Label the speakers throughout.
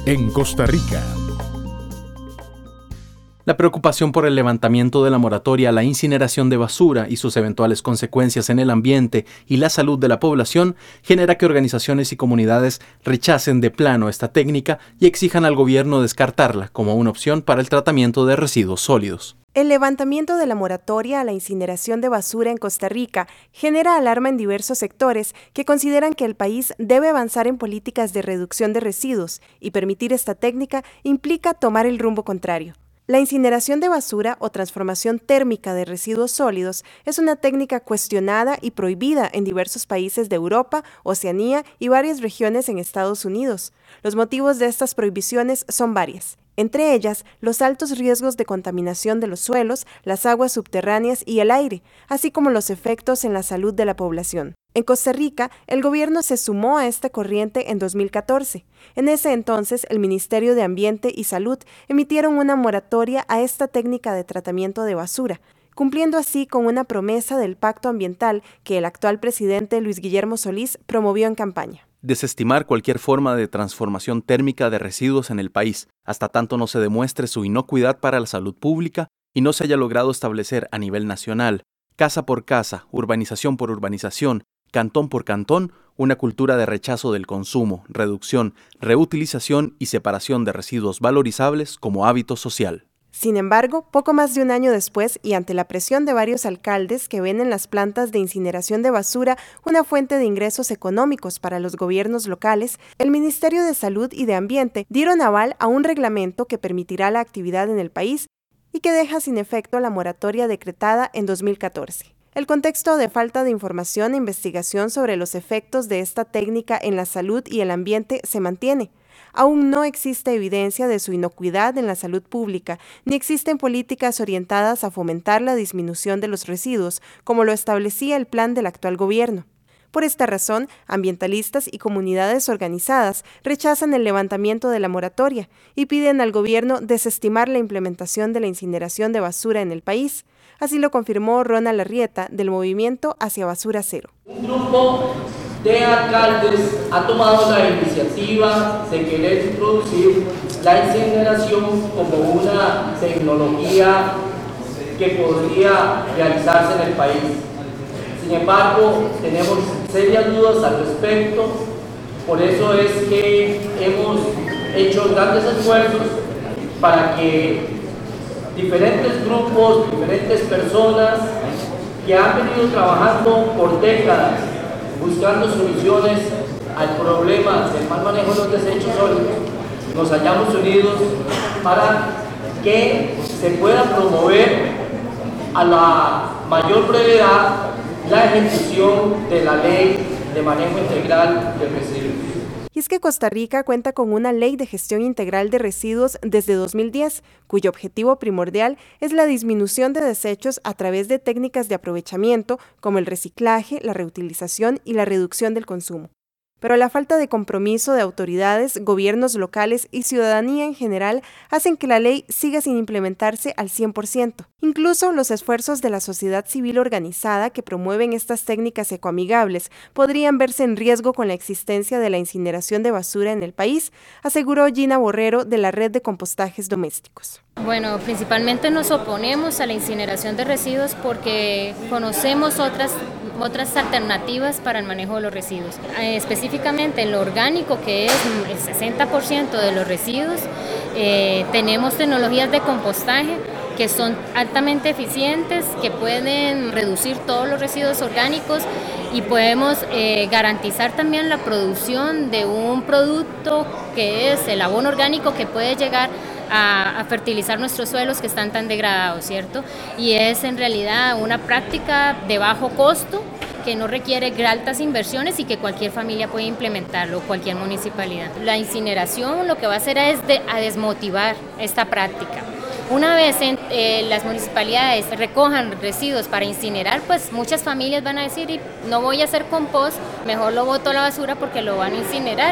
Speaker 1: en Costa Rica.
Speaker 2: La preocupación por el levantamiento de la moratoria a la incineración de basura y sus eventuales consecuencias en el ambiente y la salud de la población genera que organizaciones y comunidades rechacen de plano esta técnica y exijan al gobierno descartarla como una opción para el tratamiento de residuos sólidos.
Speaker 3: El levantamiento de la moratoria a la incineración de basura en Costa Rica genera alarma en diversos sectores que consideran que el país debe avanzar en políticas de reducción de residuos y permitir esta técnica implica tomar el rumbo contrario. La incineración de basura o transformación térmica de residuos sólidos es una técnica cuestionada y prohibida en diversos países de Europa, Oceanía y varias regiones en Estados Unidos. Los motivos de estas prohibiciones son varias. Entre ellas, los altos riesgos de contaminación de los suelos, las aguas subterráneas y el aire, así como los efectos en la salud de la población. En Costa Rica, el gobierno se sumó a esta corriente en 2014. En ese entonces, el Ministerio de Ambiente y Salud emitieron una moratoria a esta técnica de tratamiento de basura, cumpliendo así con una promesa del Pacto Ambiental que el actual presidente Luis Guillermo Solís promovió en campaña.
Speaker 2: Desestimar cualquier forma de transformación térmica de residuos en el país, hasta tanto no se demuestre su inocuidad para la salud pública y no se haya logrado establecer a nivel nacional, casa por casa, urbanización por urbanización, cantón por cantón, una cultura de rechazo del consumo, reducción, reutilización y separación de residuos valorizables como hábito social.
Speaker 3: Sin embargo, poco más de un año después y ante la presión de varios alcaldes que ven en las plantas de incineración de basura una fuente de ingresos económicos para los gobiernos locales, el Ministerio de Salud y de Ambiente dieron aval a un reglamento que permitirá la actividad en el país y que deja sin efecto la moratoria decretada en 2014. El contexto de falta de información e investigación sobre los efectos de esta técnica en la salud y el ambiente se mantiene. Aún no existe evidencia de su inocuidad en la salud pública, ni existen políticas orientadas a fomentar la disminución de los residuos, como lo establecía el plan del actual gobierno. Por esta razón, ambientalistas y comunidades organizadas rechazan el levantamiento de la moratoria y piden al gobierno desestimar la implementación de la incineración de basura en el país. Así lo confirmó Ronald Arrieta, del Movimiento Hacia Basura Cero.
Speaker 4: Un grupo de alcaldes ha tomado la iniciativa de querer introducir la incineración como una tecnología que podría realizarse en el país. Sin embargo, tenemos serias dudas al respecto, por eso es que hemos hecho grandes esfuerzos para que diferentes grupos, diferentes personas que han venido trabajando por décadas buscando soluciones al problema del mal manejo de los desechos sólidos, nos hayamos unidos para que se pueda promover a la mayor brevedad la ejecución de la ley de manejo integral de residuos.
Speaker 3: Y es que Costa Rica cuenta con una ley de gestión integral de residuos desde 2010, cuyo objetivo primordial es la disminución de desechos a través de técnicas de aprovechamiento como el reciclaje, la reutilización y la reducción del consumo. Pero la falta de compromiso de autoridades, gobiernos locales y ciudadanía en general hacen que la ley siga sin implementarse al 100%. Incluso los esfuerzos de la sociedad civil organizada que promueven estas técnicas ecoamigables podrían verse en riesgo con la existencia de la incineración de basura en el país, aseguró Gina Borrero de la Red de Compostajes Domésticos.
Speaker 5: Bueno, principalmente nos oponemos a la incineración de residuos porque conocemos otras alternativas para el manejo de los residuos. Específicamente en lo orgánico, que es el 60% de los residuos, tenemos tecnologías de compostaje que son altamente eficientes, que pueden reducir todos los residuos orgánicos y podemos garantizar también la producción de un producto que es el abono orgánico que puede llegar a fertilizar nuestros suelos que están tan degradados, ¿cierto? Y es en realidad una práctica de bajo costo que no requiere altas inversiones y que cualquier familia puede implementarlo, cualquier municipalidad. La incineración lo que va a hacer es a desmotivar esta práctica. Una vez las municipalidades recojan residuos para incinerar, pues muchas familias van a decir, no voy a hacer compost, mejor lo boto a la basura porque lo van a incinerar.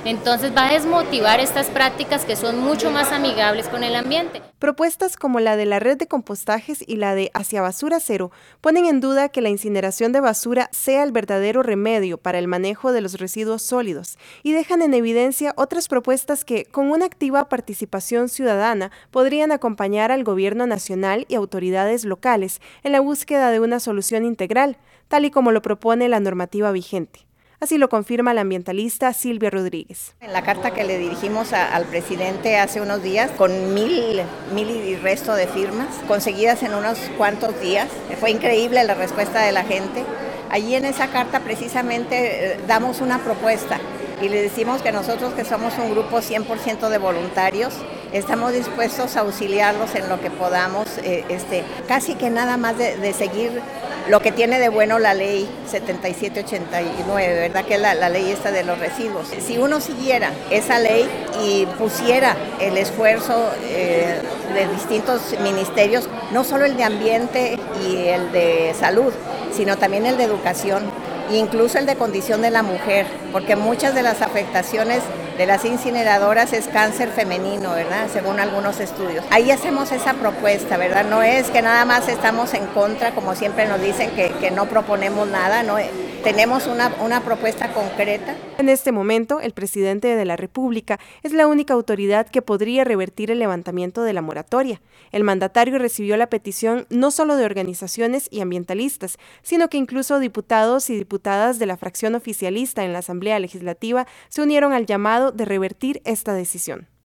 Speaker 5: Entonces va a desmotivar estas prácticas que son mucho más amigables con el ambiente.
Speaker 3: Propuestas como la de la red de compostajes y la de Hacia Basura Cero ponen en duda que la incineración de basura sea el verdadero remedio para el manejo de los residuos sólidos y dejan en evidencia otras propuestas que, con una activa participación ciudadana, podrían acompañar al gobierno nacional y autoridades locales en la búsqueda de una solución integral, tal y como lo propone la normativa vigente. Así lo confirma la ambientalista Silvia Rodríguez.
Speaker 1: En la carta que le dirigimos al presidente hace unos días, con mil y resto de firmas, conseguidas en unos cuantos días, fue increíble la respuesta de la gente. Allí en esa carta precisamente damos una propuesta y le decimos que nosotros, que somos un grupo 100% de voluntarios, estamos dispuestos a auxiliarlos en lo que podamos, casi que nada más de seguir lo que tiene de bueno la ley 7789, ¿verdad? Que es la ley esta de los residuos. Si uno siguiera esa ley y pusiera el esfuerzo de distintos ministerios, no solo el de ambiente y el de salud, sino también el de educación, incluso el de condición de la mujer, porque muchas de las afectaciones de las incineradoras es cáncer femenino, ¿verdad? Según algunos estudios. Ahí hacemos esa propuesta, ¿verdad? No es que nada más estamos en contra, como siempre nos dicen que no proponemos nada, no. Tenemos una propuesta concreta.
Speaker 3: En este momento, el presidente de la República es la única autoridad que podría revertir el levantamiento de la moratoria. El mandatario recibió la petición no solo de organizaciones y ambientalistas, sino que incluso diputados y diputadas de la fracción oficialista en la Asamblea Legislativa se unieron al llamado de revertir esta decisión.